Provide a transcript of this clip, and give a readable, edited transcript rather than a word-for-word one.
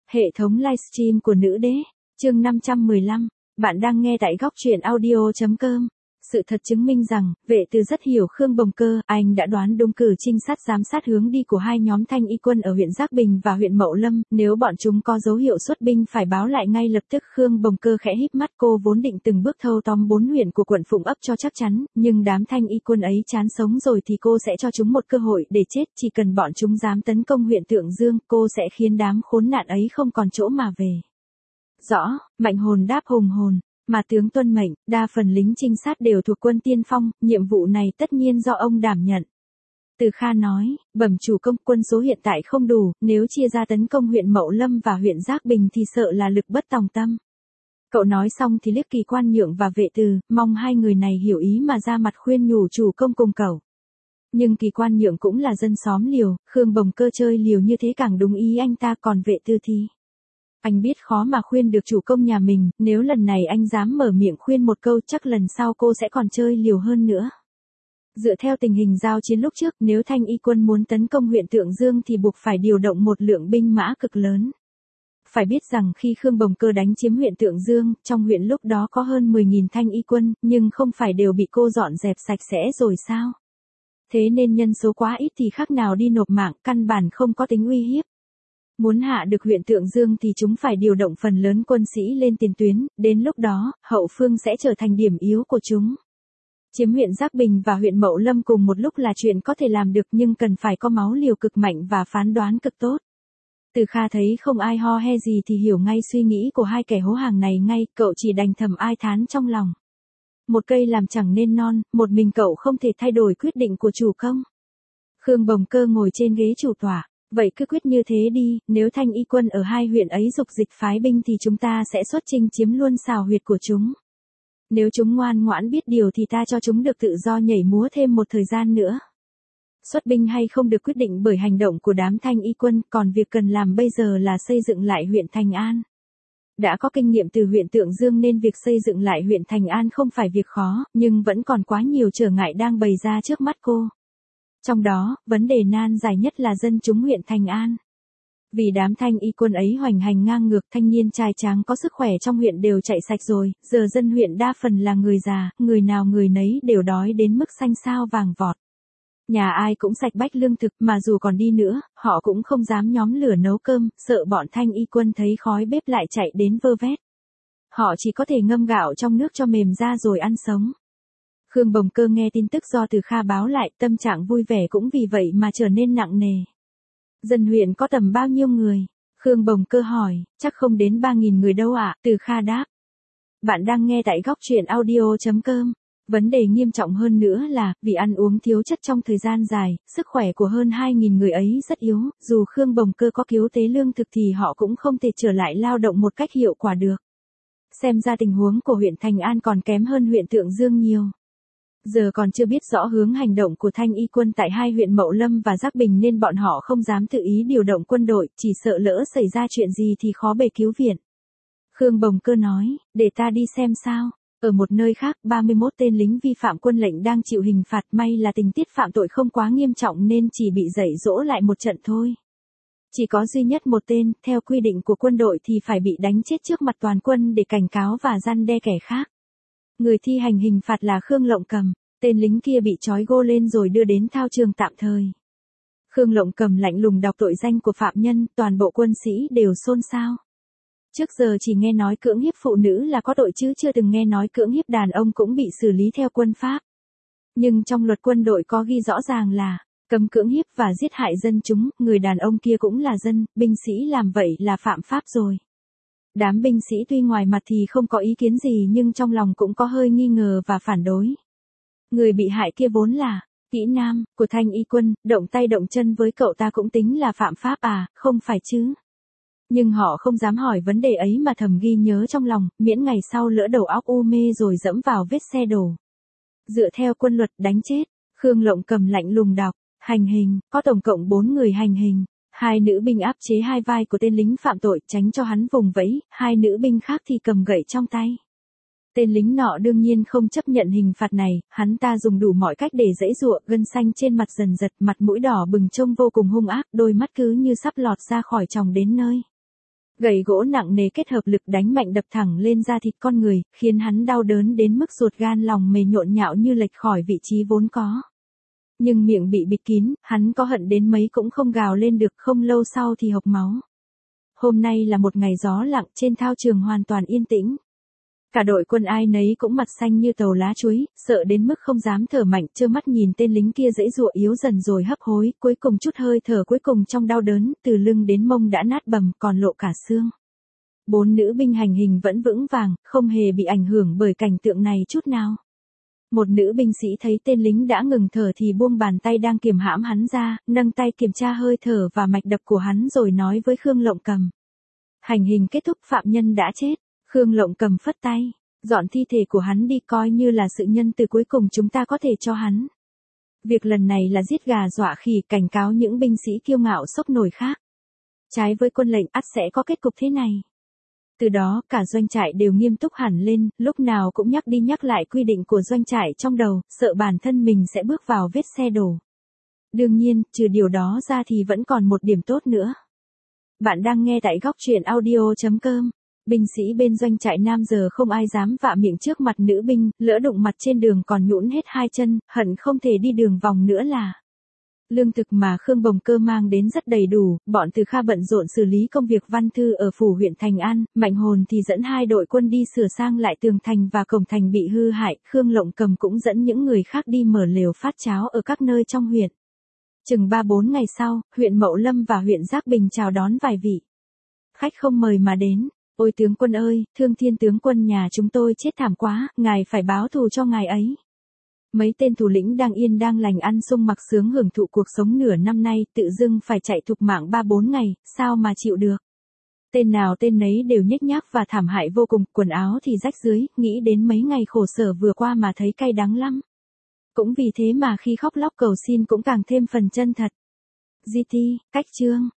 Hệ thống livestream của nữ đế, chương 515, bạn đang nghe tại góc truyện audio.com. Sự thật chứng minh rằng, vệ từ rất hiểu Khương Bồng Cơ, anh đã đoán đúng cử trinh sát giám sát hướng đi của hai nhóm thanh y quân ở huyện Giác Bình và huyện Mậu Lâm, nếu bọn chúng có dấu hiệu xuất binh phải báo lại ngay lập tức. Khương Bồng Cơ khẽ híp mắt, cô vốn định từng bước thâu tóm 4 huyện của quận Phụng Ấp cho chắc chắn, nhưng đám thanh y quân ấy chán sống rồi thì cô sẽ cho chúng một cơ hội để chết, chỉ cần bọn chúng dám tấn công huyện Tượng Dương, cô sẽ khiến đám khốn nạn ấy không còn chỗ mà về. Rõ, Mạnh Hồn đáp hùng hồn. Mà tướng tuân mệnh, đa phần lính trinh sát đều thuộc quân tiên phong, nhiệm vụ này tất nhiên do ông đảm nhận. Từ Kha nói, bẩm chủ công, quân số hiện tại không đủ, nếu chia ra tấn công huyện Mậu Lâm và huyện Giác Bình thì sợ là lực bất tòng tâm. Cậu nói xong thì liếc Kỳ Quan Nhượng và Vệ Từ, mong hai người này hiểu ý mà ra mặt khuyên nhủ chủ công cùng cậu. Nhưng Kỳ Quan Nhượng cũng là dân xóm liều, Khương Bồng Cơ chơi liều như thế càng đúng ý anh ta, còn Vệ Từ thì... Anh biết khó mà khuyên được chủ công nhà mình, nếu lần này anh dám mở miệng khuyên một câu chắc lần sau cô sẽ còn chơi liều hơn nữa. Dựa theo tình hình giao chiến lúc trước, nếu thanh y quân muốn tấn công huyện Tượng Dương thì buộc phải điều động một lượng binh mã cực lớn. Phải biết rằng khi Khương Bồng Cơ đánh chiếm huyện Tượng Dương, trong huyện lúc đó có hơn 10.000 thanh y quân, nhưng không phải đều bị cô dọn dẹp sạch sẽ rồi sao? Thế nên nhân số quá ít thì khác nào đi nộp mạng, căn bản không có tính uy hiếp. Muốn hạ được huyện Tượng Dương thì chúng phải điều động phần lớn quân sĩ lên tiền tuyến, đến lúc đó, hậu phương sẽ trở thành điểm yếu của chúng. Chiếm huyện Giác Bình và huyện Mậu Lâm cùng một lúc là chuyện có thể làm được, nhưng cần phải có máu liều cực mạnh và phán đoán cực tốt. Từ Kha thấy không ai ho he gì thì hiểu ngay suy nghĩ của hai kẻ hố hàng này ngay, cậu chỉ đành thầm ai thán trong lòng. Một cây làm chẳng nên non, một mình cậu không thể thay đổi quyết định của chủ công. Khương Bồng Cơ ngồi trên ghế chủ tọa. Vậy cứ quyết như thế đi, nếu thanh y quân ở hai huyện ấy dục dịch phái binh thì chúng ta sẽ xuất chinh chiếm luôn xào huyệt của chúng. Nếu chúng ngoan ngoãn biết điều thì ta cho chúng được tự do nhảy múa thêm một thời gian nữa. Xuất binh hay không được quyết định bởi hành động của đám thanh y quân, còn việc cần làm bây giờ là xây dựng lại huyện Thành An. Đã có kinh nghiệm từ huyện Tượng Dương nên việc xây dựng lại huyện Thành An không phải việc khó, nhưng vẫn còn quá nhiều trở ngại đang bày ra trước mắt cô. Trong đó, vấn đề nan giải nhất là dân chúng huyện Thành An. Vì đám thanh y quân ấy hoành hành ngang ngược, thanh niên trai tráng có sức khỏe trong huyện đều chạy sạch rồi, giờ dân huyện đa phần là người già, người nào người nấy đều đói đến mức xanh xao vàng vọt. Nhà ai cũng sạch bách lương thực, mà dù còn đi nữa, họ cũng không dám nhóm lửa nấu cơm, sợ bọn thanh y quân thấy khói bếp lại chạy đến vơ vét. Họ chỉ có thể ngâm gạo trong nước cho mềm ra rồi ăn sống. Khương Bồng Cơ nghe tin tức do Từ Kha báo lại, tâm trạng vui vẻ cũng vì vậy mà trở nên nặng nề. Dân huyện có tầm bao nhiêu người? Khương Bồng Cơ hỏi, chắc không đến 3.000 người đâu ạ, Từ Kha đáp. Bạn đang nghe tại góc truyện audio.com. Vấn đề nghiêm trọng hơn nữa là, vì ăn uống thiếu chất trong thời gian dài, sức khỏe của hơn 2.000 người ấy rất yếu, dù Khương Bồng Cơ có cứu tế lương thực thì họ cũng không thể trở lại lao động một cách hiệu quả được. Xem ra tình huống của huyện Thành An còn kém hơn huyện Tượng Dương nhiều. Giờ còn chưa biết rõ hướng hành động của thanh y quân tại hai huyện Mậu Lâm và Giác Bình nên bọn họ không dám tự ý điều động quân đội, chỉ sợ lỡ xảy ra chuyện gì thì khó bề cứu viện. Khương Bồng Cơ nói, để ta đi xem sao. Ở một nơi khác, 31 tên lính vi phạm quân lệnh đang chịu hình phạt, may là tình tiết phạm tội không quá nghiêm trọng nên chỉ bị dạy dỗ lại một trận thôi. Chỉ có duy nhất một tên, theo quy định của quân đội thì phải bị đánh chết trước mặt toàn quân để cảnh cáo và răn đe kẻ khác. Người thi hành hình phạt là Khương Lộng Cầm, tên lính kia bị trói gô lên rồi đưa đến thao trường tạm thời. Khương Lộng Cầm lạnh lùng đọc tội danh của phạm nhân, toàn bộ quân sĩ đều xôn xao. Trước giờ chỉ nghe nói cưỡng hiếp phụ nữ là có tội chứ chưa từng nghe nói cưỡng hiếp đàn ông cũng bị xử lý theo quân pháp. Nhưng trong luật quân đội có ghi rõ ràng là, cấm cưỡng hiếp và giết hại dân chúng, người đàn ông kia cũng là dân, binh sĩ làm vậy là phạm pháp rồi. Đám binh sĩ tuy ngoài mặt thì không có ý kiến gì nhưng trong lòng cũng có hơi nghi ngờ và phản đối. Người bị hại kia vốn là kỹ nam của thanh y quân, động tay động chân với cậu ta cũng tính là phạm pháp à, không phải chứ. Nhưng họ không dám hỏi vấn đề ấy mà thầm ghi nhớ trong lòng, miễn ngày sau lỡ đầu óc u mê rồi dẫm vào vết xe đổ. Dựa theo quân luật đánh chết, Khương Lộng Cầm lạnh lùng đọc, hành hình, có tổng cộng 4 người hành hình. 2 nữ binh áp chế hai vai của tên lính phạm tội tránh cho hắn vùng vẫy, 2 nữ binh khác thì cầm gậy trong tay. Tên lính nọ đương nhiên không chấp nhận hình phạt này, hắn ta dùng đủ mọi cách để giãy giụa, gân xanh trên mặt dần giật, mặt mũi đỏ bừng trông vô cùng hung ác, đôi mắt cứ như sắp lọt ra khỏi tròng đến nơi. Gậy gỗ nặng nề kết hợp lực đánh mạnh đập thẳng lên da thịt con người, khiến hắn đau đớn đến mức ruột gan lòng mề nhộn nhạo như lệch khỏi vị trí vốn có. Nhưng miệng bị bịt kín, hắn có hận đến mấy cũng không gào lên được, không lâu sau thì hộc máu. Hôm nay là một ngày gió lặng, trên thao trường hoàn toàn yên tĩnh. Cả đội quân ai nấy cũng mặt xanh như tàu lá chuối, sợ đến mức không dám thở mạnh, trơ mắt nhìn tên lính kia giãy giụa yếu dần rồi hấp hối, cuối cùng chút hơi thở cuối cùng trong đau đớn, từ lưng đến mông đã nát bầm, còn lộ cả xương. 4 nữ binh hành hình vẫn vững vàng, không hề bị ảnh hưởng bởi cảnh tượng này chút nào. Một nữ binh sĩ thấy tên lính đã ngừng thở thì buông bàn tay đang kiềm hãm hắn ra, nâng tay kiểm tra hơi thở và mạch đập của hắn rồi nói với Khương Lộng Cầm. Hành hình kết thúc, phạm nhân đã chết. Khương Lộng Cầm phất tay, dọn thi thể của hắn đi, coi như là sự nhân từ cuối cùng chúng ta có thể cho hắn. Việc lần này là giết gà dọa khỉ, cảnh cáo những binh sĩ kiêu ngạo sốc nổi khác. Trái với quân lệnh ắt sẽ có kết cục thế này. Từ đó cả doanh trại đều nghiêm túc hẳn lên, lúc nào cũng nhắc đi nhắc lại quy định của doanh trại trong đầu, sợ bản thân mình sẽ bước vào vết xe đổ. Đương nhiên, trừ điều đó ra thì vẫn còn một điểm tốt nữa. Bạn đang nghe tại góc truyện audio.com. Binh sĩ bên doanh trại Nam giờ không ai dám vạ miệng trước mặt nữ binh, lỡ đụng mặt trên đường còn nhũn hết hai chân, hận không thể đi đường vòng nữa là. Lương thực mà Khương Bồng Cơ mang đến rất đầy đủ, bọn Từ Kha bận rộn xử lý công việc văn thư ở phủ huyện Thành An, Mạnh Hồn thì dẫn 2 đội quân đi sửa sang lại tường thành và cổng thành bị hư hại, Khương Lộng Cầm cũng dẫn những người khác đi mở lều phát cháo ở các nơi trong huyện. Chừng 3-4 ngày sau, huyện Mậu Lâm và huyện Giác Bình chào đón vài vị khách không mời mà đến. Ôi tướng quân ơi, Thương Thiên tướng quân nhà chúng tôi chết thảm quá, ngài phải báo thù cho ngài ấy. Mấy tên thủ lĩnh đang yên đang lành ăn sung mặc sướng hưởng thụ cuộc sống nửa năm nay, tự dưng phải chạy thục mạng 3-4 ngày, sao mà chịu được. Tên nào tên nấy đều nhếch nhác và thảm hại vô cùng, quần áo thì rách rưới, nghĩ đến mấy ngày khổ sở vừa qua mà thấy cay đắng lắm. Cũng vì thế mà khi khóc lóc cầu xin cũng càng thêm phần chân thật. GT, cách chương.